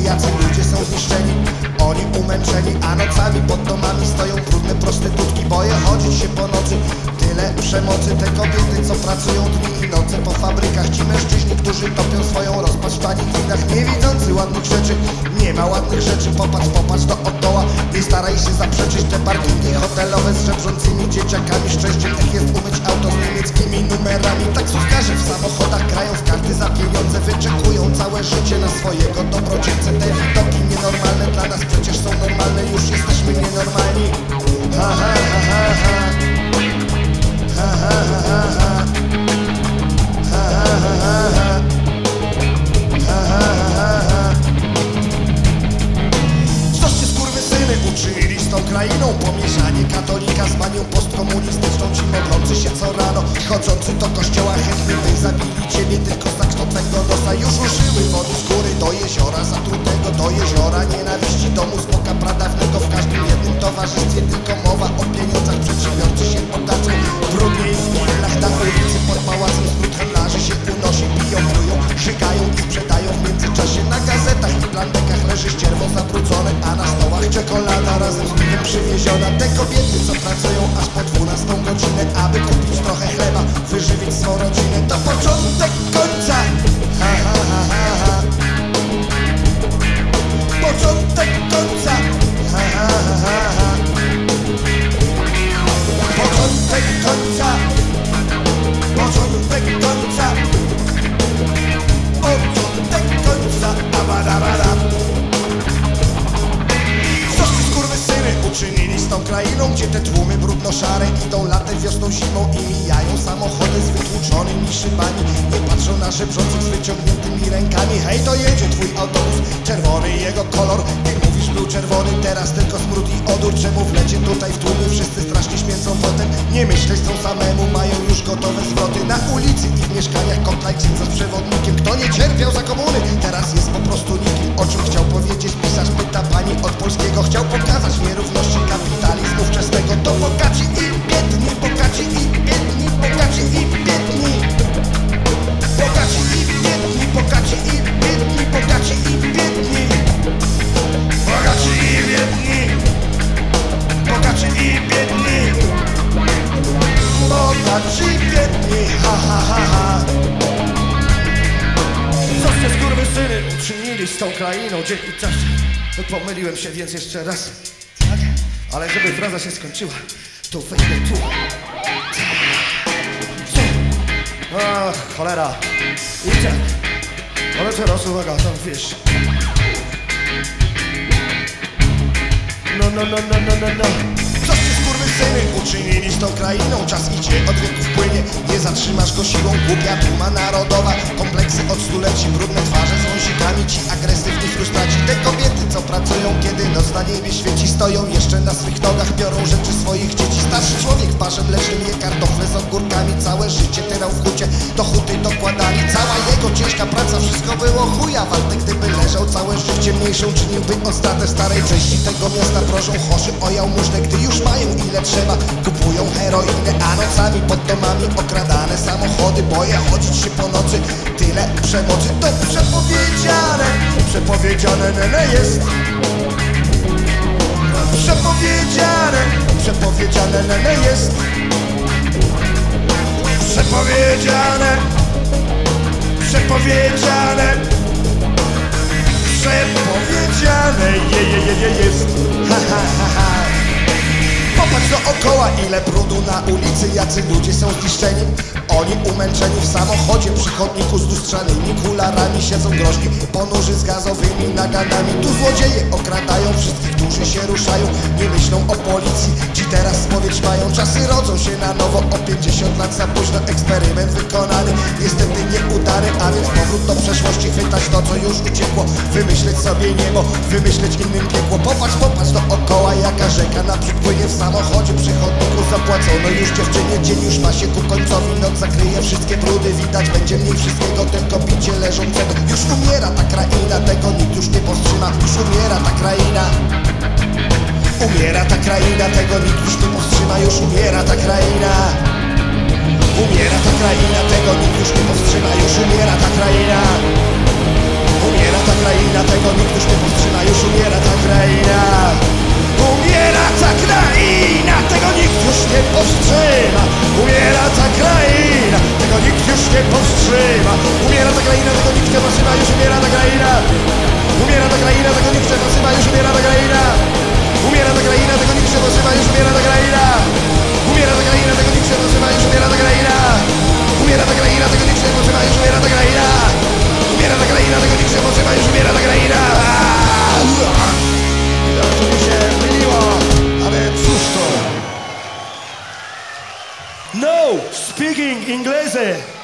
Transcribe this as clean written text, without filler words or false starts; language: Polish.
jacy ludzie są zniszczeni. Oni umęczeni, a nocami pod domami stoją brudne prostytutki. Boję chodzić się po nocy, tyle przemocy. Te kobiety, co pracują dni i noce po fabrykach. Ci mężczyźni, którzy topią swoją rozpacz w tanich winach. Nie widzący ładnych rzeczy, nie ma ładnych rzeczy. Popatrz dookoła, nie staraj się zaprzeczyć. Te parkingi hotelowe z żebrzącymi dzieciakami. Szczęściem ich jest umyć auto z niemieckimi numerami. Taksówkarze w samochodach grają w karty za pieniądze. Wyczekują całe życie na swojego dobroczyńcę. Te widoki nienormalne dla nas przecież są normalne. Już jesteśmy nienormalni. Ha ha ha ha ha. Ha ha ha ha ha. Ha ha ha ha ha. Ha ha ha ha. Coś się skurwysyny uczynili z tą krainą. Pomieszanie katolika z manią postkomunistyczną. Ci modlący się co rano, chodzący do kościoła chętnie by zabili ciebie tylko za kształt twego nosa. Już ruszyły wody z góry do jeziora zatrutego, do jeziora nienawiści, do mózgoka pradawnego. W każdym jednym towarzystwie tylko mowa o pieniądzach. Przedsiębiorcy się bogacą, brudniej w millach na ulicy pod pałacem. Zbród handlarzy się unosi, piją, plują, szykają i sprzedają. W międzyczasie na gazetach i plandekach leży ścierwo zabrudzone, a na stołach czekolada razem z piwem przywieziona. Te kobiety, co pracują aż po 12 godzinę, aby kupić trochę chleba, wyżywić swą rodzinę. To początek końca. Ha ha ha ha ha. Początek końca. Ha ha ha ha ha. Początek końca. Początek końca. Początek końca. Abadabada. Coś ci skurwysyny uczynili z tą krainą, gdzie te tłumy brudno-szare idą latem, wiosną, zimą i mijają samochody z wytłuczonymi szybami. Nie patrzą na żebrzących z wyciągniętymi rękami. Hej, to jedzie twój autobus, czerwony jego kolor. Ty mówisz, był czerwony, teraz tylko smród i odór. Czemu w lecie tutaj w tłumie wszyscy strasznie śmiecą potem? Nie myśleć są samemu, mają już gotowe zwroty. Na ulicy i w mieszkaniach kontrajczyńca z przewodnikiem. Kto nie cierpiał za komuny, teraz jest po prostu nikim. O czym chciał powiedzieć pisarz, pyta pani od polskiego. Chciał pokazać nierówności kapitalizmu wczesnego. To bogaci i biedni, bogaci i biedni, bogaci i biedni. Bogaci i biedni, bogaci i biedni, bogaci i biedni. Bogaci i biedni. Bogaci i biedni. Bogaci i biedni, ha ha ha ha. Co się skurwysyny uczynili z tą krainą, dzięki czasie. Pomyliłem się, więc jeszcze raz. Tak? Ale żeby fraza się skończyła, to wejdę tu. Co? Ach, cholera. I tak. Ale teraz uwaga, tam wiesz. No. Co się skurwysyny uczynili z tą krainą? Czas idzie, od wieków płynie. Nie zatrzymasz go siłą, głupia duma narodowa. Kompleksy od stuleci, brudne twarze z wąsikami. Ci agresywni frustraci, te kobiety, co pracują, kiedy noc na niebie świeci. Stoją jeszcze na swych nogach, biorą rzeczy swoich dzieci. Starszy człowiek w parze mlecznym je kartofle z ogórkami. Całe życie tyrał w hucie, do huty dokładali. Cała jego ciężka praca, wszystko było chuja warte. Gdyby leżał całe życie, mniejszą czyniłby on stratę starej części tego miasta. Proszą chorzy o jałmużnę, gdy już mają ile trzeba. Kupują heroinę, a nocami pod domami okradane samochody. Boję chodzić się po nocy, tyle przemocy. To przepowiedziane, przepowiedziane jest. Przepowiedziane, przepowiedziane jest. Przepowiedziane, przepowiedziane. Przepowiedziane jest. Ha ha ha ha. Popatrz dookoła, ile brudu na ulicy, jacy ludzie są zniszczeni. Oni umęczeni w samochodzie, przy chodniku z lustrzanymi kularami. Siedzą groźni, ponurzy z gazowymi naganami. Tu złodzieje okradają wszystkich, którzy się ruszają. Nie myślą o policji, ci teraz spowiedź mają. Czasy rodzą się na nowo, o 50 lat za późno. Eksperyment wykonany, niestety nieudany. A więc powrót do przeszłości, chwytać to, co już uciekło. Wymyśleć sobie niebo, wymyśleć innym piekło. Popatrz dookoła, jaka rzeka naprzód płynie w samochodzie. Przy chodniku zapłacono już dziewczynie, dzień już ma się ku końcowi. Noc zakryje wszystkie brudy, widać będzie mniej wszystkiego, tylko bicie leżącego. Już umiera ta kraina, tego nikt już nie powstrzyma. Już umiera ta kraina. Umiera ta kraina, tego nikt już nie powstrzyma. Już umiera ta kraina. Umiera ta kraina, tego nikt już nie powstrzyma. Już umiera ta kraina. Umiera ta kraina, tego nikt już nie powstrzyma, już umiera ta kraina. Umiera ta kraina, tego nikt już nie powstrzyma. Umiera ta kraina, tego nikt już nie powstrzyma. Umiera ta kraina, tego nikt nie powstrzyma, już umiera ta kraina. Umiera ta kraina, tego nikt nie powstrzyma, już umiera ta kraina. Umiera ta kraina, tego nikt nie powstrzyma, już umiera ta kraina. Umiera ta kraina, tego nikt nie powstrzyma, już umiera ta kraina. Umiera ta kraina, tego nikt nie powstrzyma, już umiera ta kraina. Umiera ta kraina, tego nikt nie powstrzyma, już umiera ta kraina. To mi się myliło, ale cóż to? No, speaking Inglese.